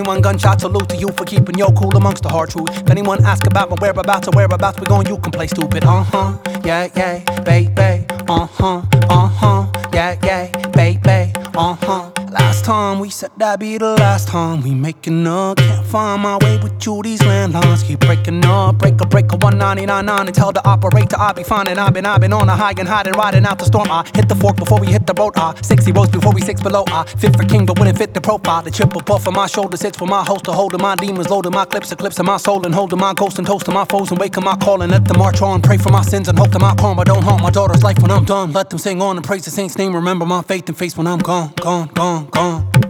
21 gunshot salute to you for keeping your cool amongst the hard truth. If anyone asks about my whereabouts or whereabouts we going, you can play stupid. Yeah, yeah, baby. Yeah, yeah, baby. Last time we said that'd be the last time we making up. Can't find my way with you, these landlines keep breaking up. Break a 1999 and tell the operator I'll be fine. And I've been on a high and hiding, riding out the storm. I hit the fork before we hit the road. 60 rows before we 6 below. Fit for king but wouldn't fit the profile. The triple buff on my shoulder sits for my host, holding my demons, loading my clips, eclipsing my soul and holding my ghost and toasting my foes and waking my call and let them march on. Pray for my sins and hope that my karma don't haunt my daughter's life when I'm done. Let them sing on and praise the saint's name. Remember my faith and face when I'm gone, gone, gone, gone.